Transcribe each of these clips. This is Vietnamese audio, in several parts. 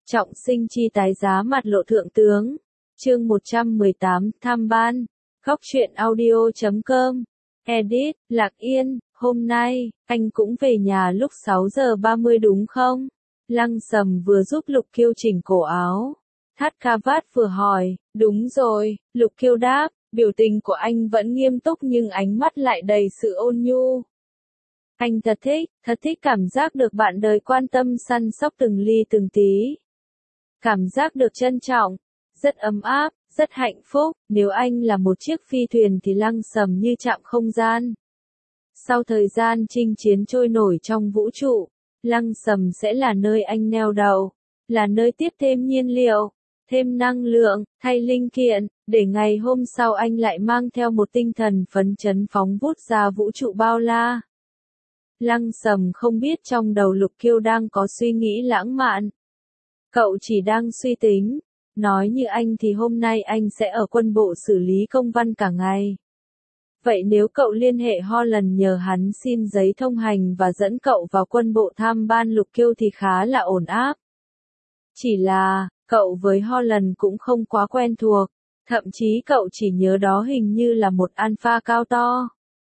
Trọng sinh chi tái giá mặt lộ thượng tướng. Chương 118, tham ban. Góc truyện audio.com. Edit, Lạc Yên, hôm nay, anh cũng về nhà lúc 6 giờ 30 đúng không? Lăng Sầm vừa giúp Lục Kiêu chỉnh cổ áo. Thắt cravat vừa hỏi, đúng rồi, Lục Kiêu đáp, biểu tình của anh vẫn nghiêm túc nhưng ánh mắt lại đầy sự ôn nhu. Anh thật thích cảm giác được bạn đời quan tâm săn sóc từng ly từng tí. Cảm giác được trân trọng, rất ấm áp, rất hạnh phúc, nếu anh là một chiếc phi thuyền thì Lăng Sầm như trạm không gian. Sau thời gian chinh chiến trôi nổi trong vũ trụ, Lăng Sầm sẽ là nơi anh neo đậu, là nơi tiếp thêm nhiên liệu, thêm năng lượng, thay linh kiện, để ngày hôm sau anh lại mang theo một tinh thần phấn chấn phóng vút ra vũ trụ bao la. Lăng Sầm không biết trong đầu Lục Kiêu đang có suy nghĩ lãng mạn. Cậu chỉ đang suy tính, nói như anh thì hôm nay anh sẽ ở quân bộ xử lý công văn cả ngày. Vậy nếu cậu liên hệ Holland nhờ hắn xin giấy thông hành và dẫn cậu vào quân bộ tham ban Lục Kiêu thì khá là ổn áp. Chỉ là, cậu với Holland cũng không quá quen thuộc, thậm chí cậu chỉ nhớ đó hình như là một alpha cao to.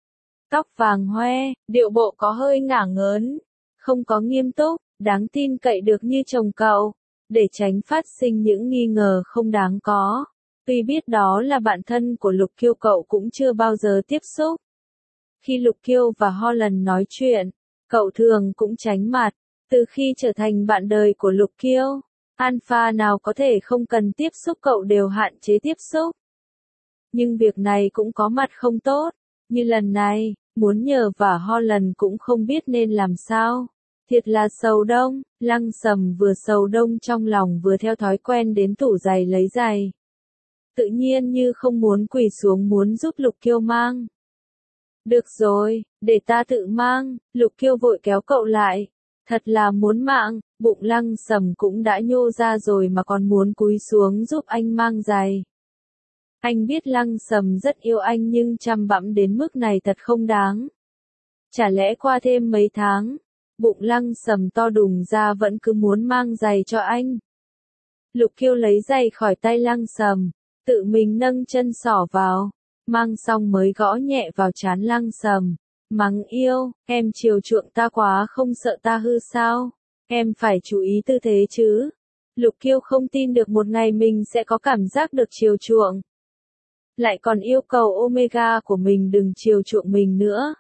Tóc vàng hoe, điệu bộ có hơi ngả ngớn, không có nghiêm túc, đáng tin cậy được như chồng cậu, để tránh phát sinh những nghi ngờ không đáng có. Tuy biết đó là bạn thân của Lục Kiêu cậu cũng chưa bao giờ tiếp xúc. Khi Lục Kiêu và Holland nói chuyện, cậu thường cũng tránh mặt, từ khi trở thành bạn đời của Lục Kiêu, alpha nào có thể không cần tiếp xúc cậu đều hạn chế tiếp xúc. Nhưng việc này cũng có mặt không tốt, như lần này, muốn nhờ và Holland cũng không biết nên làm sao. Thiệt là sầu đông, Lăng Sầm vừa sầu đông trong lòng vừa theo thói quen đến tủ giày lấy giày. Tự nhiên như không muốn quỳ xuống muốn giúp Lục Kiêu mang. Được rồi, để ta tự mang, Lục Kiêu vội kéo cậu lại. Thật là muốn mạng, bụng Lăng Sầm cũng đã nhô ra rồi mà còn muốn cúi xuống giúp anh mang giày. Anh biết Lăng Sầm rất yêu anh nhưng chăm bẵm đến mức này thật không đáng. Chả lẽ qua thêm mấy tháng, bụng Lăng Sầm to đùng ra vẫn cứ muốn mang giày cho anh. Lục Kiêu lấy giày khỏi tay Lăng Sầm, tự mình nâng chân xỏ vào, mang xong mới gõ nhẹ vào trán Lăng Sầm. Mắng yêu, em chiều chuộng ta quá không sợ ta hư sao? Em phải chú ý tư thế chứ. Lục Kiêu không tin được một ngày mình sẽ có cảm giác được chiều chuộng. Lại còn yêu cầu Omega của mình đừng chiều chuộng mình nữa.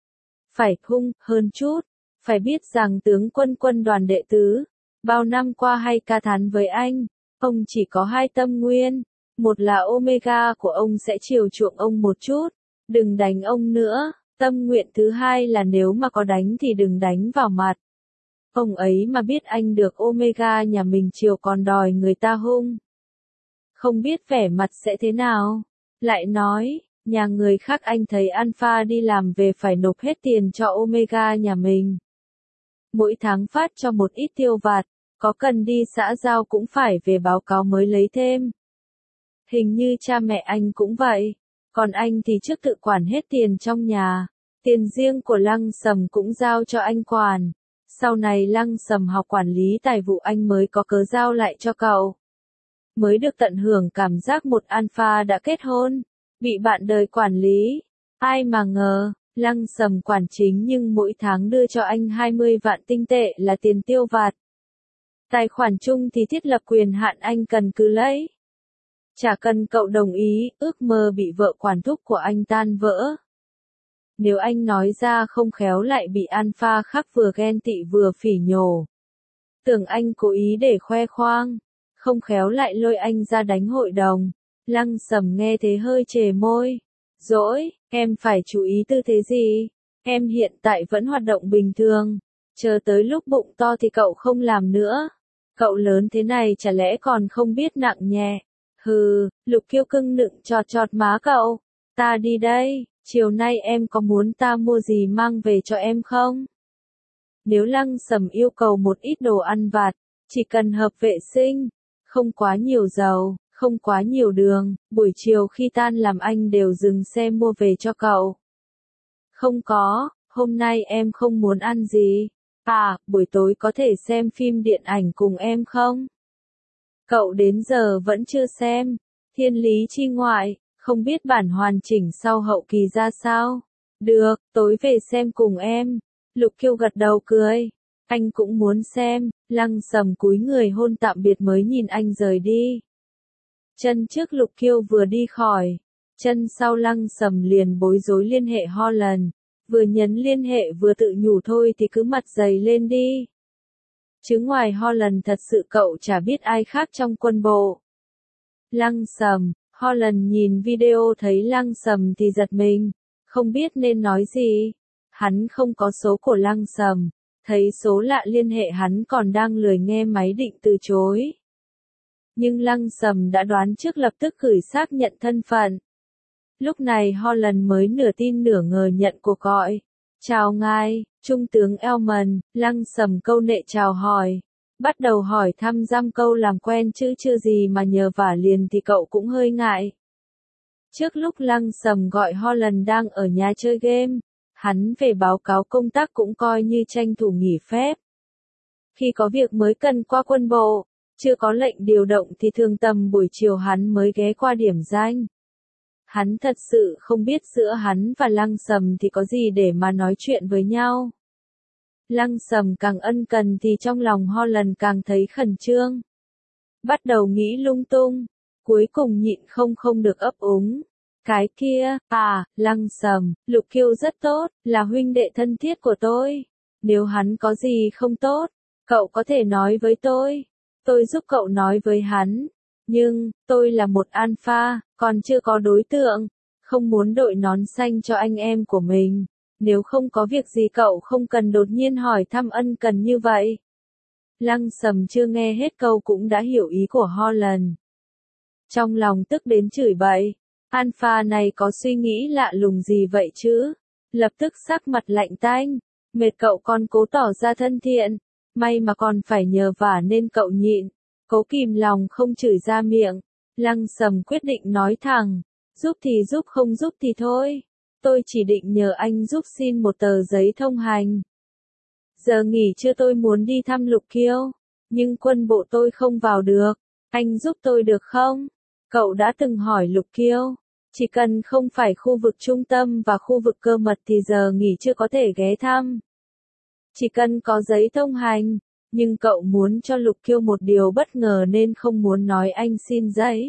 Phải hung hơn chút, phải biết rằng tướng quân đoàn đệ tứ, bao năm qua hay ca thán với anh, ông chỉ có hai tâm nguyên, một là Omega của ông sẽ chiều chuộng ông một chút, đừng đánh ông nữa, tâm nguyện thứ hai là nếu mà có đánh thì đừng đánh vào mặt. Ông ấy mà biết anh được Omega nhà mình chiều còn đòi người ta hung. Không biết vẻ mặt sẽ thế nào. Lại nói, nhà người khác anh thấy Alpha đi làm về phải nộp hết tiền cho Omega nhà mình. Mỗi tháng phát cho một ít tiêu vặt, có cần đi xã giao cũng phải về báo cáo mới lấy thêm. Hình như cha mẹ anh cũng vậy, còn anh thì trước tự quản hết tiền trong nhà, tiền riêng của Lăng Sầm cũng giao cho anh quản. Sau này Lăng Sầm học quản lý tài vụ anh mới có cớ giao lại cho cậu. Mới được tận hưởng cảm giác một alpha đã kết hôn, bị bạn đời quản lý. Ai mà ngờ, Lăng Sầm quản chính nhưng mỗi tháng đưa cho anh 20 vạn tinh tệ là tiền tiêu vặt. Tài khoản chung thì thiết lập quyền hạn anh cần cứ lấy. Chả cần cậu đồng ý, ước mơ bị vợ quản thúc của anh tan vỡ. Nếu anh nói ra không khéo lại bị alpha khác vừa ghen tị vừa phỉ nhổ. Tưởng anh cố ý để khoe khoang, không khéo lại lôi anh ra đánh hội đồng. Lăng Sầm nghe thế hơi chề môi. Dỗi, em phải chú ý tư thế gì? Em hiện tại vẫn hoạt động bình thường. Chờ tới lúc bụng to thì cậu không làm nữa. Cậu lớn thế này chả lẽ còn không biết nặng nhẹ. Hừ, Lục Kiêu cưng nựng chọt má cậu. Ta đi đây, chiều nay em có muốn ta mua gì mang về cho em không? Nếu Lăng Sầm yêu cầu một ít đồ ăn vặt, chỉ cần hợp vệ sinh, không quá nhiều dầu, không quá nhiều đường, buổi chiều khi tan làm anh đều dừng xe mua về cho cậu. Không có, hôm nay em không muốn ăn gì. À, buổi tối có thể xem phim điện ảnh cùng em không? Cậu đến giờ vẫn chưa xem. Thiên lý chi ngoại, không biết bản hoàn chỉnh sau hậu kỳ ra sao. Được, tối về xem cùng em. Lục Kiêu gật đầu cười. Anh cũng muốn xem. Lăng Sầm cúi người hôn tạm biệt mới nhìn anh rời đi. Chân trước Lục Kiêu vừa đi khỏi. Chân sau Lăng Sầm liền bối rối liên hệ Holland. Vừa nhấn liên hệ vừa tự nhủ thôi thì cứ mặt dày lên đi. Chứ ngoài Holland thật sự cậu chả biết ai khác trong quân bộ. Lăng Sầm, Holland nhìn video thấy Lăng Sầm thì giật mình, không biết nên nói gì. Hắn không có số của Lăng Sầm, thấy số lạ liên hệ hắn còn đang lười nghe máy định từ chối. Nhưng Lăng Sầm đã đoán trước lập tức gửi xác nhận thân phận. Lúc này Holland mới nửa tin nửa ngờ nhận cuộc gọi. Chào ngài, Trung tướng Elman, Lăng Sầm câu nệ chào hỏi. Bắt đầu hỏi thăm dăm câu làm quen chứ chưa gì mà nhờ vả liền thì cậu cũng hơi ngại. Trước lúc Lăng Sầm gọi Holland đang ở nhà chơi game, hắn về báo cáo công tác cũng coi như tranh thủ nghỉ phép. Khi có việc mới cần qua quân bộ, chưa có lệnh điều động thì thường tầm buổi chiều hắn mới ghé qua điểm danh. Hắn thật sự không biết giữa hắn và Lăng Sầm thì có gì để mà nói chuyện với nhau. Lăng Sầm càng ân cần thì trong lòng Holland càng thấy khẩn trương. Bắt đầu nghĩ lung tung, cuối cùng nhịn không được ấp úng. Cái kia, Lăng Sầm, Lục Kiêu rất tốt, là huynh đệ thân thiết của tôi. Nếu hắn có gì không tốt, cậu có thể nói với tôi giúp cậu nói với hắn. Nhưng, tôi là một alpha, còn chưa có đối tượng, không muốn đội nón xanh cho anh em của mình. Nếu không có việc gì cậu không cần đột nhiên hỏi thăm ân cần như vậy. Lăng Sầm chưa nghe hết câu cũng đã hiểu ý của Holland. Trong lòng tức đến chửi bậy. Alpha này có suy nghĩ lạ lùng gì vậy chứ? Lập tức sắc mặt lạnh tanh. Mệt cậu còn cố tỏ ra thân thiện. May mà còn phải nhờ vả nên cậu nhịn. Cố kìm lòng không chửi ra miệng. Lăng Sầm quyết định nói thẳng. Giúp thì giúp không giúp thì thôi. Tôi chỉ định nhờ anh giúp xin một tờ giấy thông hành. Giờ nghỉ trưa tôi muốn đi thăm Lục Kiêu. Nhưng quân bộ tôi không vào được. Anh giúp tôi được không? Cậu đã từng hỏi Lục Kiêu. Chỉ cần không phải khu vực trung tâm và khu vực cơ mật thì giờ nghỉ trưa có thể ghé thăm. Chỉ cần có giấy thông hành. Nhưng cậu muốn cho Lục Kiêu một điều bất ngờ nên không muốn nói anh xin giấy.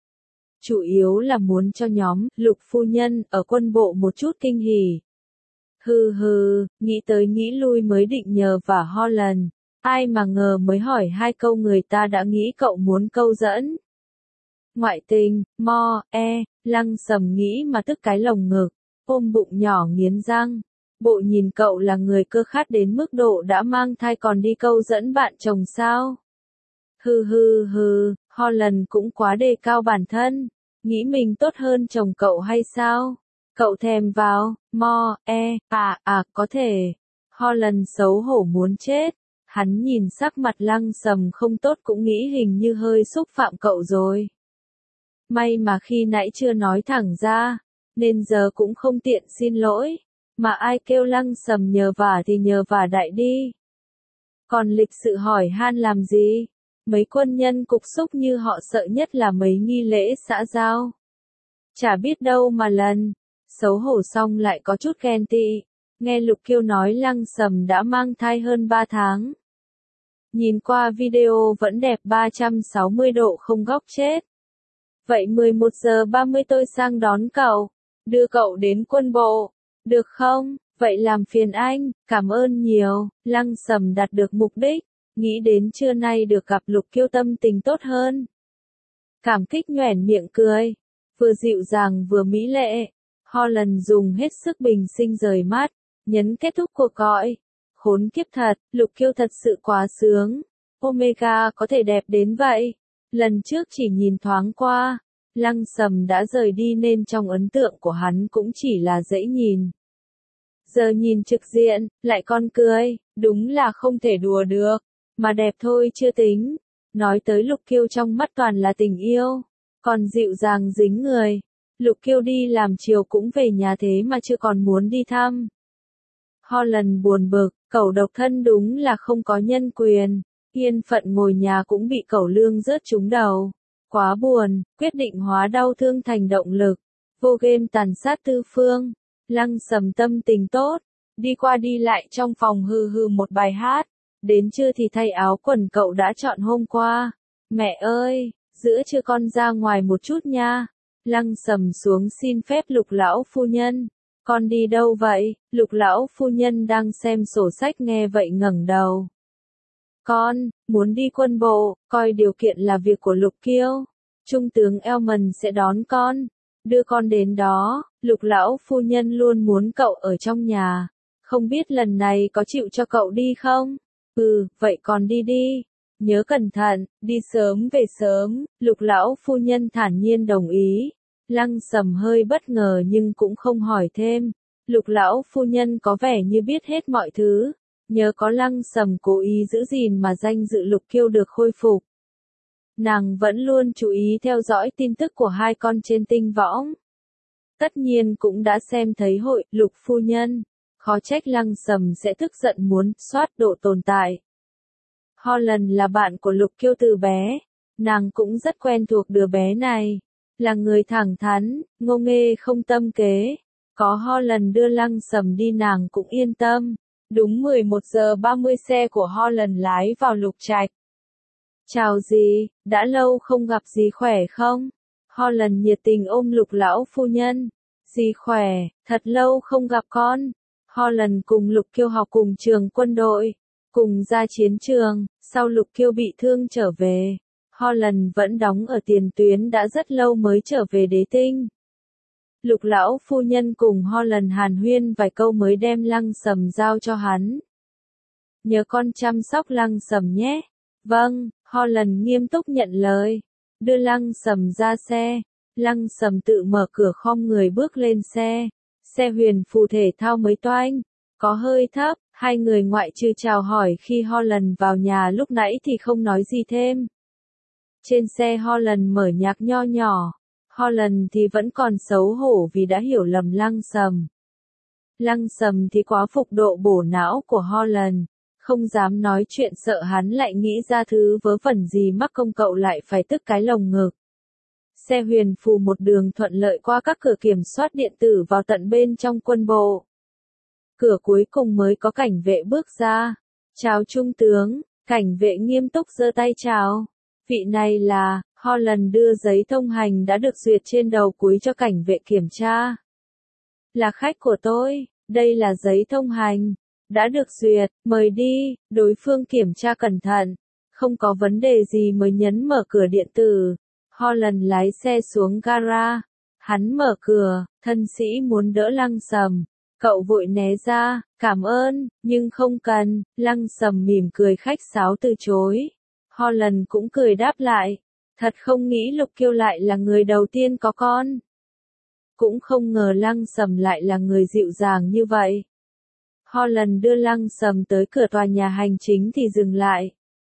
Chủ yếu là muốn cho nhóm Lục phu nhân ở quân bộ một chút kinh hỉ. Nghĩ tới nghĩ lui mới định nhờ vả Holland. Ai mà ngờ mới hỏi 2 câu người ta đã nghĩ cậu muốn câu dẫn. Ngoại tình, Lăng Sầm nghĩ mà tức cái lồng ngực, ôm bụng nhỏ nghiến răng. Bộ nhìn cậu là người cơ khát đến mức độ đã mang thai còn đi câu dẫn bạn chồng sao? Holland cũng quá đề cao bản thân, nghĩ mình tốt hơn chồng cậu hay sao? Cậu thèm vào, có thể. Holland xấu hổ muốn chết, hắn nhìn sắc mặt Lăng Sầm không tốt cũng nghĩ hình như hơi xúc phạm cậu rồi. May mà khi nãy chưa nói thẳng ra, nên giờ cũng không tiện xin lỗi. Mà ai kêu Lăng Sầm nhờ vả thì nhờ vả đại đi. Còn lịch sự hỏi han làm gì? Mấy quân nhân cục xúc như họ sợ nhất là mấy nghi lễ xã giao. Chả biết đâu mà lần. Xấu hổ xong lại có chút ghen tị. Nghe Lục Kiêu nói Lăng Sầm đã mang thai hơn 3 tháng. Nhìn qua video vẫn đẹp 360 độ không góc chết. Vậy 11:30 tôi sang đón cậu. Đưa cậu đến quân bộ. Được không? Vậy làm phiền anh, cảm ơn nhiều. Lăng Sầm đạt được mục đích. Nghĩ đến trưa nay được gặp Lục Kiêu tâm tình tốt hơn. Cảm kích nhoẻn miệng cười. Vừa dịu dàng vừa mỹ lệ. Holland dùng hết sức bình sinh rời mắt. Nhấn kết thúc cuộc gọi. Khốn kiếp thật, Lục Kiêu thật sự quá sướng. Omega có thể đẹp đến vậy. Lần trước chỉ nhìn thoáng qua. Lăng Sầm đã rời đi nên trong ấn tượng của hắn cũng chỉ là dễ nhìn. Giờ nhìn trực diện, lại còn cười, đúng là không thể đùa được. Mà đẹp thôi chưa tính. Nói tới Lục Kiêu trong mắt toàn là tình yêu. Còn dịu dàng dính người. Lục Kiêu đi làm chiều cũng về nhà thế mà chưa còn muốn đi thăm. Holland buồn bực, cẩu độc thân đúng là không có nhân quyền. Yên phận ngồi nhà cũng bị cẩu lương rớt trúng đầu. Quá buồn, quyết định hóa đau thương thành động lực. Vô game tàn sát tư phương. Lăng Sầm tâm tình tốt. Đi qua đi lại trong phòng hừ hừ một bài hát. Đến trưa thì thay áo quần cậu đã chọn hôm qua. Mẹ ơi, giữa trưa con ra ngoài một chút nha. Lăng Sầm xuống xin phép Lục lão phu nhân. Con đi đâu vậy? Lục lão phu nhân đang xem sổ sách nghe vậy ngẩng đầu. Con, muốn đi quân bộ, coi điều kiện là việc của Lục Kiêu. Trung tướng Elman sẽ đón con. Đưa con đến đó, Lục lão phu nhân luôn muốn cậu ở trong nhà. Không biết lần này có chịu cho cậu đi không? Vậy con đi đi. Nhớ cẩn thận, đi sớm về sớm, Lục lão phu nhân thản nhiên đồng ý. Lăng Sầm hơi bất ngờ nhưng cũng không hỏi thêm. Lục lão phu nhân có vẻ như biết hết mọi thứ. Nhớ có Lăng Sầm cố ý giữ gìn mà danh dự Lục Kiêu được khôi phục. Nàng vẫn luôn chú ý theo dõi tin tức của hai con trên tinh võng. Tất nhiên cũng đã xem thấy hội Lục phu nhân. Khó trách Lăng Sầm sẽ tức giận muốn soát độ tồn tại. Holland là bạn của Lục Kiêu từ bé. Nàng cũng rất quen thuộc đứa bé này. Là người thẳng thắn, ngô nghê không tâm kế. Có Holland đưa Lăng Sầm đi nàng cũng yên tâm. Đúng 11 giờ 30 xe của Holland lái vào Lục Trạch. Chào dì, đã lâu không gặp dì khỏe không? Holland nhiệt tình ôm Lục lão phu nhân. Dì khỏe, thật lâu không gặp con. Holland cùng Lục Kiêu học cùng trường quân đội, cùng ra chiến trường, sau Lục Kiêu bị thương trở về. Holland vẫn đóng ở tiền tuyến đã rất lâu mới trở về đế tinh. Lục lão phu nhân cùng Holland hàn huyên vài câu mới đem Lăng Sầm giao cho hắn. Nhớ con chăm sóc Lăng Sầm nhé. Vâng, Holland nghiêm túc nhận lời. Đưa Lăng Sầm ra xe. Lăng Sầm tự mở cửa khom người bước lên xe. Xe huyền phù thể thao mới toanh. Có hơi thấp, hai người ngoại trừ chào hỏi khi Holland vào nhà lúc nãy thì không nói gì thêm. Trên xe Holland mở nhạc nho nhỏ. Holland thì vẫn còn xấu hổ vì đã hiểu lầm Lăng Sầm. Lăng Sầm thì quá phục độ bổ não của Holland. Không dám nói chuyện sợ hắn lại nghĩ ra thứ vớ vẩn gì mắc công cậu lại phải tức cái lồng ngực. Xe huyền phù một đường thuận lợi qua các cửa kiểm soát điện tử vào tận bên trong quân bộ. Cửa cuối cùng mới có cảnh vệ bước ra. Chào trung tướng, cảnh vệ nghiêm túc giơ tay chào. Vị này là, Holland đưa giấy thông hành đã được duyệt trên đầu cúi cho cảnh vệ kiểm tra. Là khách của tôi, đây là giấy thông hành. Đã được duyệt, mời đi, đối phương kiểm tra cẩn thận. Không có vấn đề gì mới nhấn mở cửa điện tử. Holland lái xe xuống gara. Hắn mở cửa, thân sĩ muốn đỡ Lăng Sầm. Cậu vội né ra, cảm ơn, nhưng không cần. Lăng Sầm mỉm cười khách sáo từ chối. Holland cũng cười đáp lại. Thật không nghĩ Lục Kiêu lại là người đầu tiên có con. Cũng không ngờ Lăng Sầm lại là người dịu dàng như vậy. Holland đưa Lăng Sầm tới cửa tòa nhà hành chính thì dừng lại.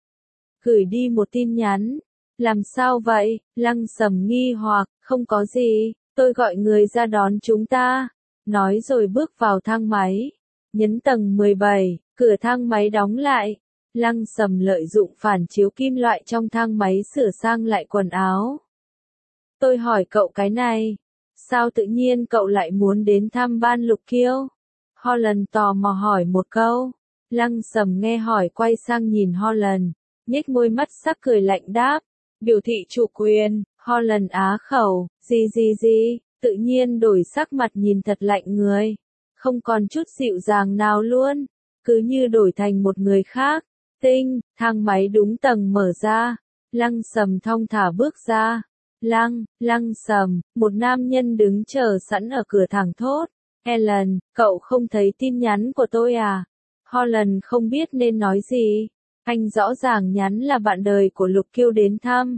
Gửi đi một tin nhắn. Làm sao vậy? Lăng Sầm nghi hoặc, không có gì, tôi gọi người ra đón chúng ta. Nói rồi bước vào thang máy. Nhấn tầng 17, cửa thang máy đóng lại. Lăng Sầm lợi dụng phản chiếu kim loại trong thang máy sửa sang lại quần áo. Tôi hỏi cậu cái này. Sao tự nhiên cậu lại muốn đến thăm ban Lục Kiêu? Holland tò mò hỏi một câu. Lăng Sầm nghe hỏi quay sang nhìn Holland. Nhếch môi mắt sắc cười lạnh đáp. Biểu thị chủ quyền. Holland á khẩu. Gì, tự nhiên đổi sắc mặt nhìn thật lạnh người. Không còn chút dịu dàng nào luôn. Cứ như đổi thành một người khác. Thang máy đúng tầng mở ra. Lăng Sầm thong thả bước ra. Lăng Sầm, một nam nhân đứng chờ sẵn ở cửa thẳng thốt. Ellen, cậu không thấy tin nhắn của tôi à? Holland không biết nên nói gì. Anh rõ ràng nhắn là bạn đời của Lục Kiêu đến thăm.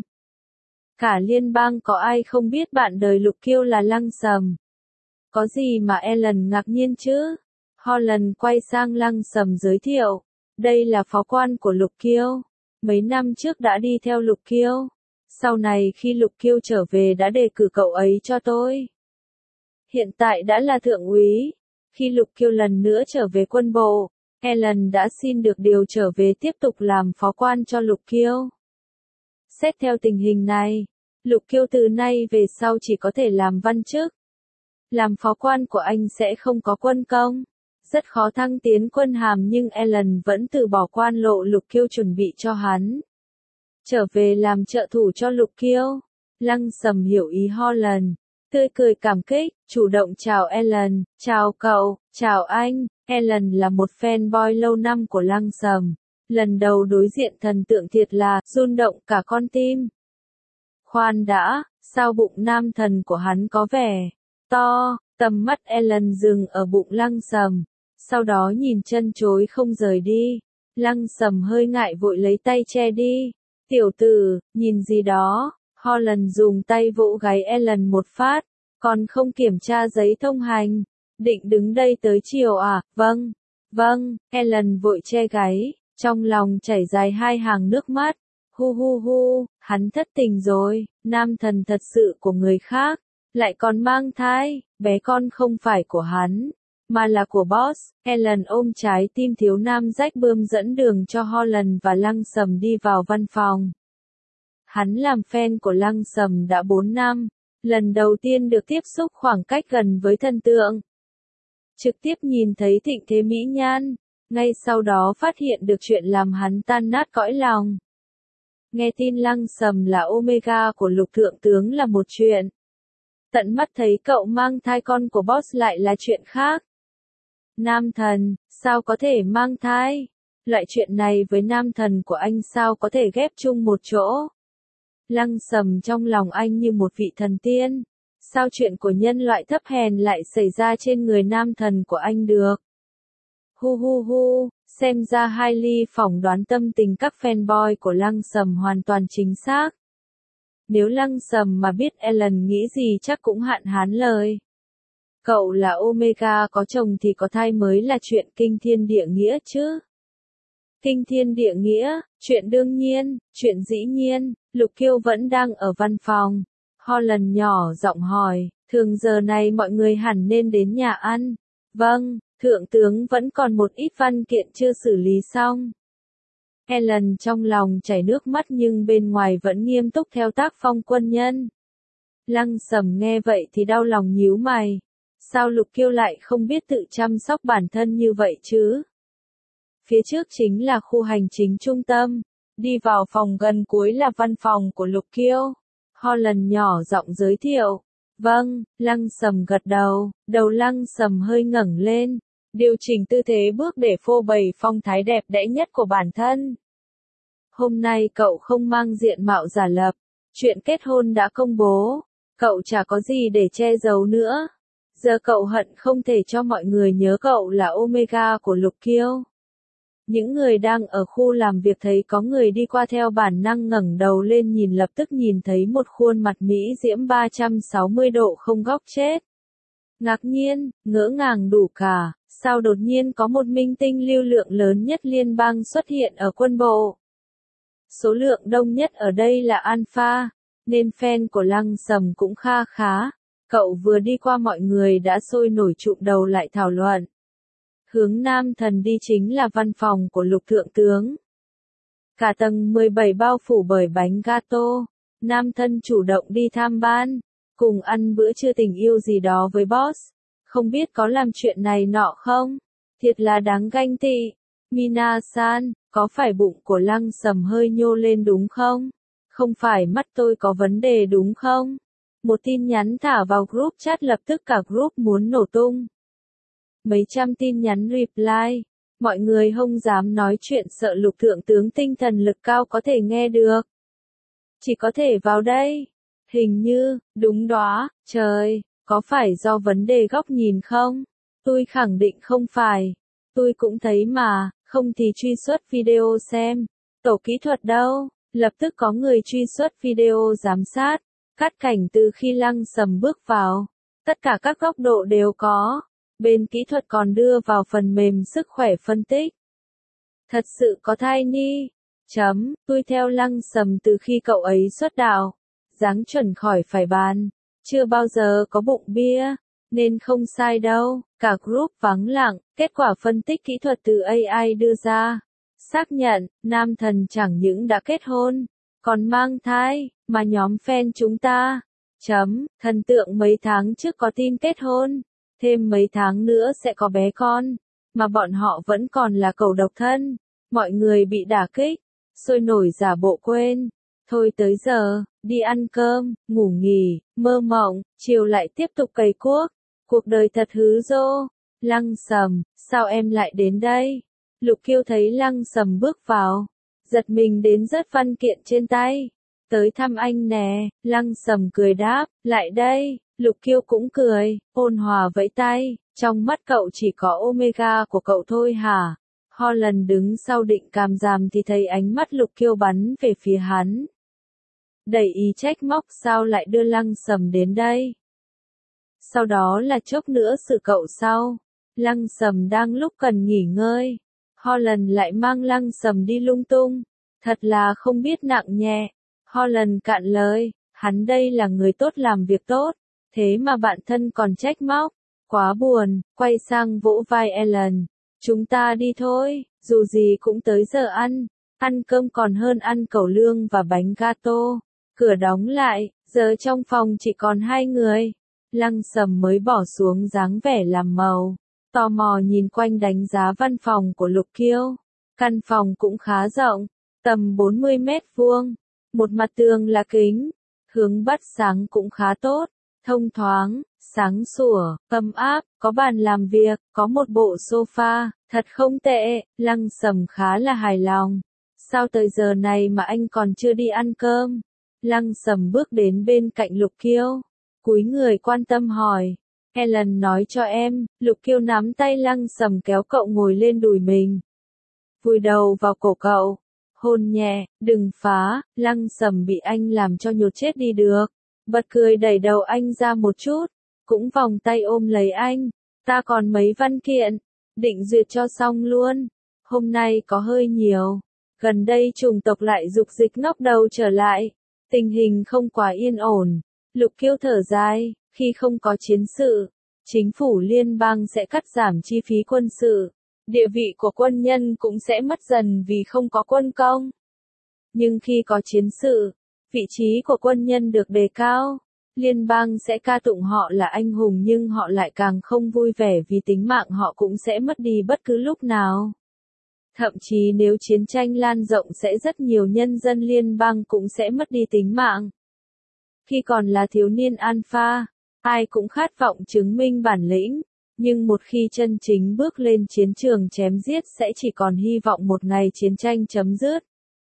Cả liên bang có ai không biết bạn đời Lục Kiêu là Lăng Sầm? Có gì mà Ellen ngạc nhiên chứ? Holland quay sang Lăng Sầm giới thiệu. Đây là phó quan của Lục Kiêu. Mấy năm trước đã đi theo Lục Kiêu. Sau này khi Lục Kiêu trở về đã đề cử cậu ấy cho tôi. Hiện tại đã là thượng úy. Khi Lục Kiêu lần nữa trở về quân bộ, Ellen đã xin được điều trở về tiếp tục làm phó quan cho Lục Kiêu. Xét theo tình hình này, Lục Kiêu từ nay về sau chỉ có thể làm văn chức. Làm phó quan của anh sẽ không có quân công, rất khó thăng tiến quân hàm, nhưng Ellen vẫn từ bỏ quan lộ Lục Kiêu chuẩn bị cho hắn. Trở về làm trợ thủ cho Lục Kiêu. Lăng Sầm hiểu ý Holland, tươi cười cảm kích, chủ động chào Ellen, chào cậu, chào anh. Ellen là một fanboy lâu năm của Lăng Sầm. Lần đầu đối diện thần tượng thiệt là rung động cả con tim. Khoan đã, sao bụng nam thần của hắn có vẻ to? Tầm mắt Ellen dừng ở bụng Lăng Sầm, sau đó nhìn chân chối không rời đi. Lăng Sầm hơi ngại vội lấy tay che đi. Tiểu tử, nhìn gì đó? Holland dùng tay vỗ gáy Ellen một phát, còn không kiểm tra giấy thông hành. Định đứng đây tới chiều à? Vâng, vâng. Ellen vội che gáy, trong lòng chảy dài hai hàng nước mắt. Hu hu hu, hắn thất tình rồi, nam thần thật sự của người khác, lại còn mang thai, bé con không phải của hắn, mà là của boss. Ellen ôm trái tim thiếu nam rách bươm dẫn đường cho Holland và Lăng Sầm đi vào văn phòng. Hắn làm fan của Lăng Sầm đã 4 năm, lần đầu tiên được tiếp xúc khoảng cách gần với thần tượng. Trực tiếp nhìn thấy thịnh thế mỹ nhan, ngay sau đó phát hiện được chuyện làm hắn tan nát cõi lòng. Nghe tin Lăng Sầm là Omega của Lục Thượng Tướng là một chuyện. Tận mắt thấy cậu mang thai con của boss lại là chuyện khác. Nam thần, sao có thể mang thai? Loại chuyện này với nam thần của anh sao có thể ghép chung một chỗ? Lăng Sầm trong lòng anh như một vị thần tiên. Sao chuyện của nhân loại thấp hèn lại xảy ra trên người nam thần của anh được? Hu hu hu, xem ra Hailey phỏng đoán tâm tình các fanboy của Lăng Sầm hoàn toàn chính xác. Nếu Lăng Sầm mà biết Ellen nghĩ gì chắc cũng hạn hán lời. Cậu là Omega có chồng thì có thai mới là chuyện kinh thiên địa nghĩa chứ. Kinh thiên địa nghĩa, chuyện đương nhiên, chuyện dĩ nhiên. Lục Kiêu vẫn đang ở văn phòng. Holland nhỏ giọng hỏi, thường giờ này mọi người hẳn nên đến nhà ăn. Vâng, thượng tướng vẫn còn một ít văn kiện chưa xử lý xong. Ellen trong lòng chảy nước mắt nhưng bên ngoài vẫn nghiêm túc theo tác phong quân nhân. Lăng Sầm nghe vậy thì đau lòng nhíu mày. Sao Lục Kiêu lại không biết tự chăm sóc bản thân như vậy chứ? Phía trước chính là khu hành chính trung tâm. Đi vào phòng gần cuối là văn phòng của Lục Kiêu. Holland nhỏ giọng giới thiệu. Vâng, Lăng Sầm gật đầu, đầu Lăng Sầm hơi ngẩng lên. Điều chỉnh tư thế bước để phô bày phong thái đẹp đẽ nhất của bản thân. Hôm nay cậu không mang diện mạo giả lập. Chuyện kết hôn đã công bố. Cậu chả có gì để che giấu nữa. Giờ cậu hận không thể cho mọi người nhớ cậu là Omega của Lục Kiêu. Những người đang ở khu làm việc thấy có người đi qua theo bản năng ngẩng đầu lên nhìn, lập tức nhìn thấy một khuôn mặt mỹ diễm 360 độ không góc chết. Ngạc nhiên, ngỡ ngàng đủ cả, sao đột nhiên có một minh tinh lưu lượng lớn nhất liên bang xuất hiện ở quân bộ. Số lượng đông nhất ở đây là Alpha, nên fan của Lăng Sầm cũng kha khá. Cậu vừa đi qua mọi người đã sôi nổi chụm đầu lại thảo luận. Hướng nam thần đi chính là văn phòng của Lục Thượng Tướng. Cả tầng 17 bao phủ bởi bánh gato. Nam thân chủ động đi tham ban, cùng ăn bữa trưa tình yêu gì đó với boss. Không biết có làm chuyện này nọ không? Thiệt là đáng ganh tị. Mina-san, có phải bụng của Lăng Sầm hơi nhô lên đúng không? Không phải mắt tôi có vấn đề đúng không? Một tin nhắn thả vào group chat lập tức cả group muốn nổ tung. Mấy trăm tin nhắn reply. Mọi người không dám nói chuyện sợ Lục Thượng Tướng tinh thần lực cao có thể nghe được. Chỉ có thể vào đây. Hình như, đúng đó, trời, có phải do vấn đề góc nhìn không? Tôi khẳng định không phải. Tôi cũng thấy mà, không thì truy xuất video xem. Tổ kỹ thuật đâu? Lập tức có người truy xuất video giám sát. Cắt cảnh từ khi Lăng Sầm bước vào. Tất cả các góc độ đều có. Bên kỹ thuật còn đưa vào phần mềm sức khỏe phân tích. Thật sự có thai ni. Tôi theo Lăng Sầm từ khi cậu ấy xuất đạo. Dáng chuẩn khỏi phải bàn. Chưa bao giờ có bụng bia. Nên không sai đâu, cả group vắng lặng, kết quả phân tích kỹ thuật từ AI đưa ra. Xác nhận, nam thần chẳng những đã kết hôn, còn mang thai, mà nhóm fan chúng ta. Thần tượng mấy tháng trước có tin kết hôn, thêm mấy tháng nữa sẽ có bé con, mà bọn họ vẫn còn là cẩu độc thân. Mọi người bị đả kích, sôi nổi giả bộ quên. Thôi tới giờ, đi ăn cơm, ngủ nghỉ, mơ mộng, chiều lại tiếp tục cày cuốc. Cuộc đời thật hứ dô. Lăng Sầm, sao em lại đến đây? Lục Kiêu thấy Lăng Sầm bước vào, giật mình đến rớt văn kiện trên tay. Tới thăm anh nè, Lăng Sầm cười đáp, lại đây. Lục Kiêu cũng cười, ôn hòa vẫy tay, trong mắt cậu chỉ có Omega của cậu thôi hả? Holland đứng sau định càm ràm thì thấy ánh mắt Lục Kiêu bắn về phía hắn. Đầy ý trách móc sao lại đưa Lăng Sầm đến đây. Sau đó là chốc nữa sự cậu sau. Lăng Sầm đang lúc cần nghỉ ngơi. Holland lại mang Lăng Sầm đi lung tung. Thật là không biết nặng nhẹ. Holland cạn lời, hắn đây là người tốt làm việc tốt. Thế mà bạn thân còn trách móc. Quá buồn, quay sang vỗ vai Ellen. Chúng ta đi thôi, dù gì cũng tới giờ ăn. Ăn cơm còn hơn ăn cẩu lương và bánh gato. Cửa đóng lại, giờ trong phòng chỉ còn hai người. Lăng Sầm mới bỏ xuống dáng vẻ làm màu. Tò mò nhìn quanh đánh giá văn phòng của Lục Kiêu. Căn phòng cũng khá rộng, tầm 40 mét vuông. Một mặt tường là kính. Hướng bắt sáng cũng khá tốt, thông thoáng, sáng sủa, ấm áp, có bàn làm việc, có một bộ sofa, thật không tệ. Lăng Sầm khá là hài lòng. Sao tới giờ này mà anh còn chưa đi ăn cơm? Lăng Sầm bước đến bên cạnh Lục Kiêu, cúi người quan tâm hỏi. Ellen nói cho em. Lục Kiêu nắm tay Lăng Sầm kéo cậu ngồi lên đùi mình, vùi đầu vào cổ cậu, hôn nhẹ. Đừng phá. Lăng Sầm bị anh làm cho nhột chết đi được, bật cười đẩy đầu anh ra một chút, cũng vòng tay ôm lấy anh. Ta còn mấy văn kiện, định duyệt cho xong luôn. Hôm nay có hơi nhiều. Gần đây chủng tộc lại dục dịch ngóc đầu trở lại. Tình hình không quá yên ổn. Lục Kiêu thở dài, khi không có chiến sự, chính phủ liên bang sẽ cắt giảm chi phí quân sự. Địa vị của quân nhân cũng sẽ mất dần vì không có quân công. Nhưng khi có chiến sự, vị trí của quân nhân được đề cao. Liên bang sẽ ca tụng họ là anh hùng nhưng họ lại càng không vui vẻ vì tính mạng họ cũng sẽ mất đi bất cứ lúc nào. Thậm chí nếu chiến tranh lan rộng sẽ rất nhiều nhân dân liên bang cũng sẽ mất đi tính mạng. Khi còn là thiếu niên alpha, ai cũng khát vọng chứng minh bản lĩnh, nhưng một khi chân chính bước lên chiến trường chém giết sẽ chỉ còn hy vọng một ngày chiến tranh chấm dứt.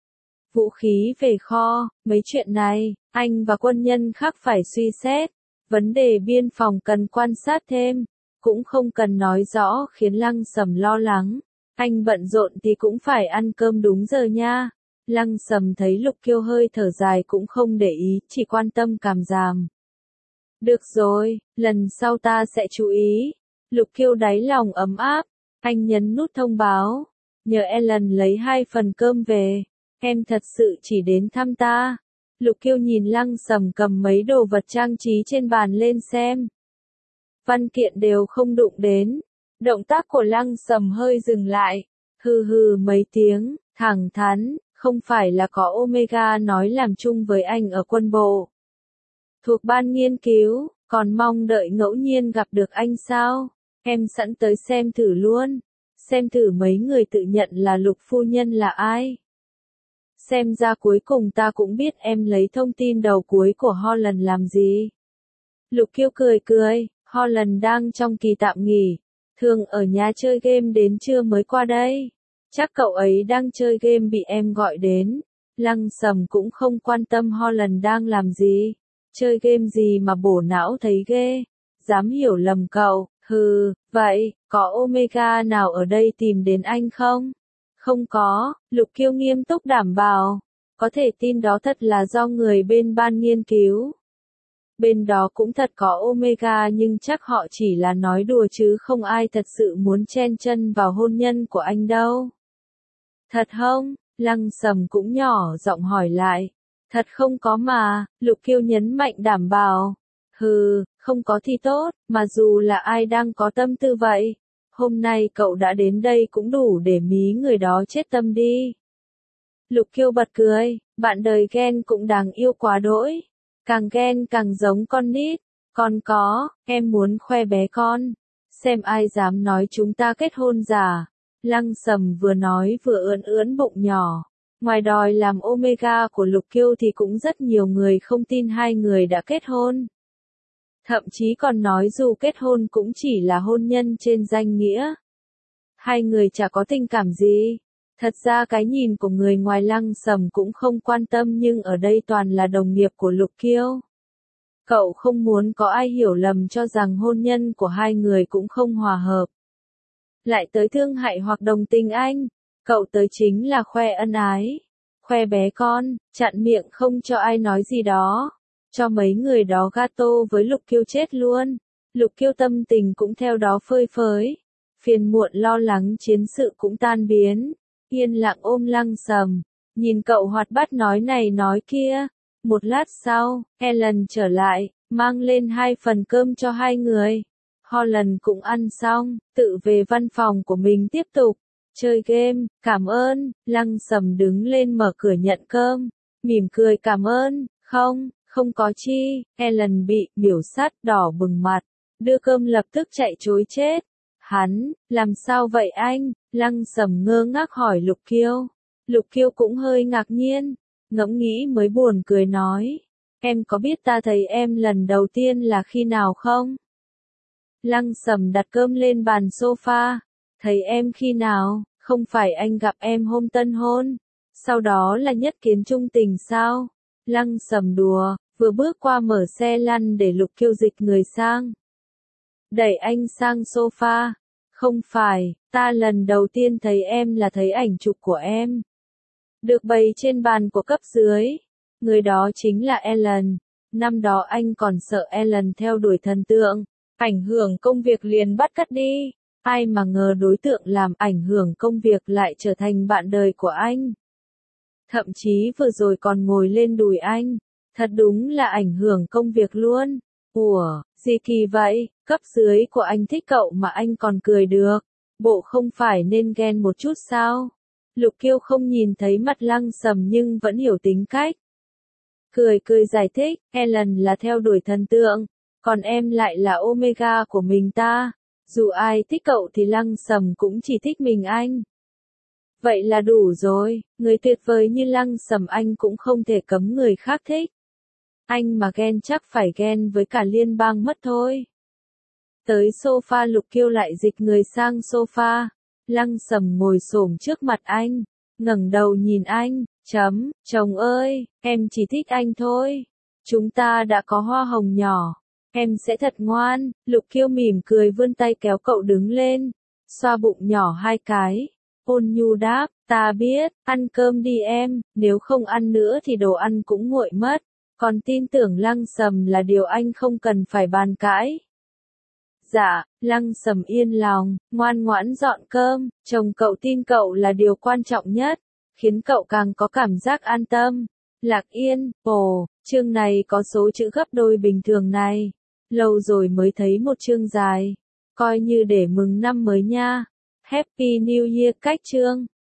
Vũ khí về kho, mấy chuyện này, anh và quân nhân khác phải suy xét. Vấn đề biên phòng cần quan sát thêm, cũng không cần nói rõ khiến Lăng Sầm lo lắng. Anh bận rộn thì cũng phải ăn cơm đúng giờ nha. Lăng Sầm thấy Lục Kiêu hơi thở dài cũng không để ý, chỉ quan tâm càm ràm. Được rồi, lần sau ta sẽ chú ý. Lục Kiêu đáy lòng ấm áp, anh nhấn nút thông báo. Nhờ Ellen lấy 2 phần cơm về. Em thật sự chỉ đến thăm ta. Lục Kiêu nhìn Lăng Sầm cầm mấy đồ vật trang trí trên bàn lên xem. Văn kiện đều không đụng đến. Động tác của Lăng Sầm hơi dừng lại. Hừ hừ mấy tiếng, thẳng thắn, không phải là có Omega nói làm chung với anh ở quân bộ. Thuộc ban nghiên cứu, còn mong đợi ngẫu nhiên gặp được anh sao? Em sẵn tới xem thử luôn. Xem thử mấy người tự nhận là Lục phu nhân là ai. Xem ra cuối cùng ta cũng biết em lấy thông tin đầu cuối của Holland làm gì. Lục Kiêu cười cười, Holland đang trong kỳ tạm nghỉ. Thường ở nhà chơi game đến trưa mới qua đây. Chắc cậu ấy đang chơi game bị em gọi đến. Lăng Sầm cũng không quan tâm Holland đang làm gì. Chơi game gì mà bổ não thấy ghê. Dám hiểu lầm cậu. Hừ, vậy, có Omega nào ở đây tìm đến anh không? Không có, Lục Kiêu nghiêm túc đảm bảo. Có thể tin đó thật là do người bên ban nghiên cứu. Bên đó cũng thật có Omega nhưng chắc họ chỉ là nói đùa chứ không ai thật sự muốn chen chân vào hôn nhân của anh đâu. Thật không? Lăng Sầm cũng nhỏ giọng hỏi lại. Thật không có mà, Lục Kiêu nhấn mạnh đảm bảo. Hừ, không có thì tốt, mà dù là ai đang có tâm tư vậy. Hôm nay cậu đã đến đây cũng đủ để mí người đó chết tâm đi. Lục Kiêu bật cười, bạn đời ghen cũng đáng yêu quá đỗi. Càng ghen càng giống con nít. Con có, em muốn khoe bé con. Xem ai dám nói chúng ta kết hôn giả. Lăng Sầm vừa nói vừa ưỡn ưỡn bụng nhỏ. Ngoài đòi làm Omega của Lục Kiêu thì cũng rất nhiều người không tin hai người đã kết hôn. Thậm chí còn nói dù kết hôn cũng chỉ là hôn nhân trên danh nghĩa. Hai người chả có tình cảm gì. Thật ra cái nhìn của người ngoài Lăng Sầm cũng không quan tâm nhưng ở đây toàn là đồng nghiệp của Lục Kiêu. Cậu không muốn có ai hiểu lầm cho rằng hôn nhân của hai người cũng không hòa hợp. Lại tới thương hại hoặc đồng tình anh, cậu tới chính là khoe ân ái. Khoe bé con, chặn miệng không cho ai nói gì đó. Cho mấy người đó gato với Lục Kiêu chết luôn. Lục Kiêu tâm tình cũng theo đó phơi phới. Phiền muộn lo lắng chiến sự cũng tan biến. Yên lặng ôm Lăng Sầm. Nhìn cậu hoạt bát nói này nói kia. Một lát sau, Ellen trở lại, mang lên 2 phần cơm cho hai người. Holland cũng ăn xong, tự về văn phòng của mình tiếp tục. Chơi game, cảm ơn. Lăng Sầm đứng lên mở cửa nhận cơm. Mỉm cười cảm ơn, không có chi. Ellen bị biểu sắt đỏ bừng mặt. Đưa cơm lập tức chạy trối chết. Hắn, làm sao vậy anh? Lăng Sầm ngơ ngác hỏi Lục Kiêu. Lục Kiêu cũng hơi ngạc nhiên. Ngẫm nghĩ mới buồn cười nói. Em có biết ta thấy em lần đầu tiên là khi nào không? Lăng Sầm đặt cơm lên bàn sofa. Thấy em khi nào? Không phải anh gặp em hôm tân hôn. Sau đó là nhất kiến chung tình sao? Lăng Sầm đùa, vừa bước qua mở xe lăn để Lục Kiêu dịch người sang. Đẩy anh sang sofa. Không phải, ta lần đầu tiên thấy em là thấy ảnh chụp của em. Được bày trên bàn của cấp dưới. Người đó chính là Ellen. Năm đó anh còn sợ Ellen theo đuổi thần tượng. Ảnh hưởng công việc liền bắt cắt đi. Ai mà ngờ đối tượng làm ảnh hưởng công việc lại trở thành bạn đời của anh. Thậm chí vừa rồi còn ngồi lên đùi anh. Thật đúng là ảnh hưởng công việc luôn. Ủa, gì kỳ vậy, cấp dưới của anh thích cậu mà anh còn cười được. Bộ không phải nên ghen một chút sao? Lục Kiêu không nhìn thấy mặt Lăng Sầm nhưng vẫn hiểu tính cách. Cười giải thích, Ellen là theo đuổi thần tượng, còn em lại là Omega của mình ta. Dù ai thích cậu thì Lăng Sầm cũng chỉ thích mình anh. Vậy là đủ rồi, người tuyệt vời như Lăng Sầm anh cũng không thể cấm người khác thích. Anh mà ghen chắc phải ghen với cả liên bang mất thôi. Tới sofa Lục Kiêu lại dịch người sang sofa. Lăng Sầm ngồi xổm trước mặt anh, ngẩng đầu nhìn anh, chồng ơi, em chỉ thích anh thôi. Chúng ta đã có hoa hồng nhỏ. Em sẽ thật ngoan. Lục Kiêu mỉm cười vươn tay kéo cậu đứng lên, xoa bụng nhỏ 2 cái. Ôn nhu đáp, ta biết, ăn cơm đi em, nếu không ăn nữa thì đồ ăn cũng nguội mất. Còn tin tưởng Lăng Sầm là điều anh không cần phải bàn cãi. Dạ, Lăng Sầm yên lòng, ngoan ngoãn dọn cơm, chồng cậu tin cậu là điều quan trọng nhất, khiến cậu càng có cảm giác an tâm. Lạc Yên, chương này có số chữ gấp đôi bình thường này. Lâu rồi mới thấy một chương dài. Coi như để mừng năm mới nha. Happy New Year cách chương.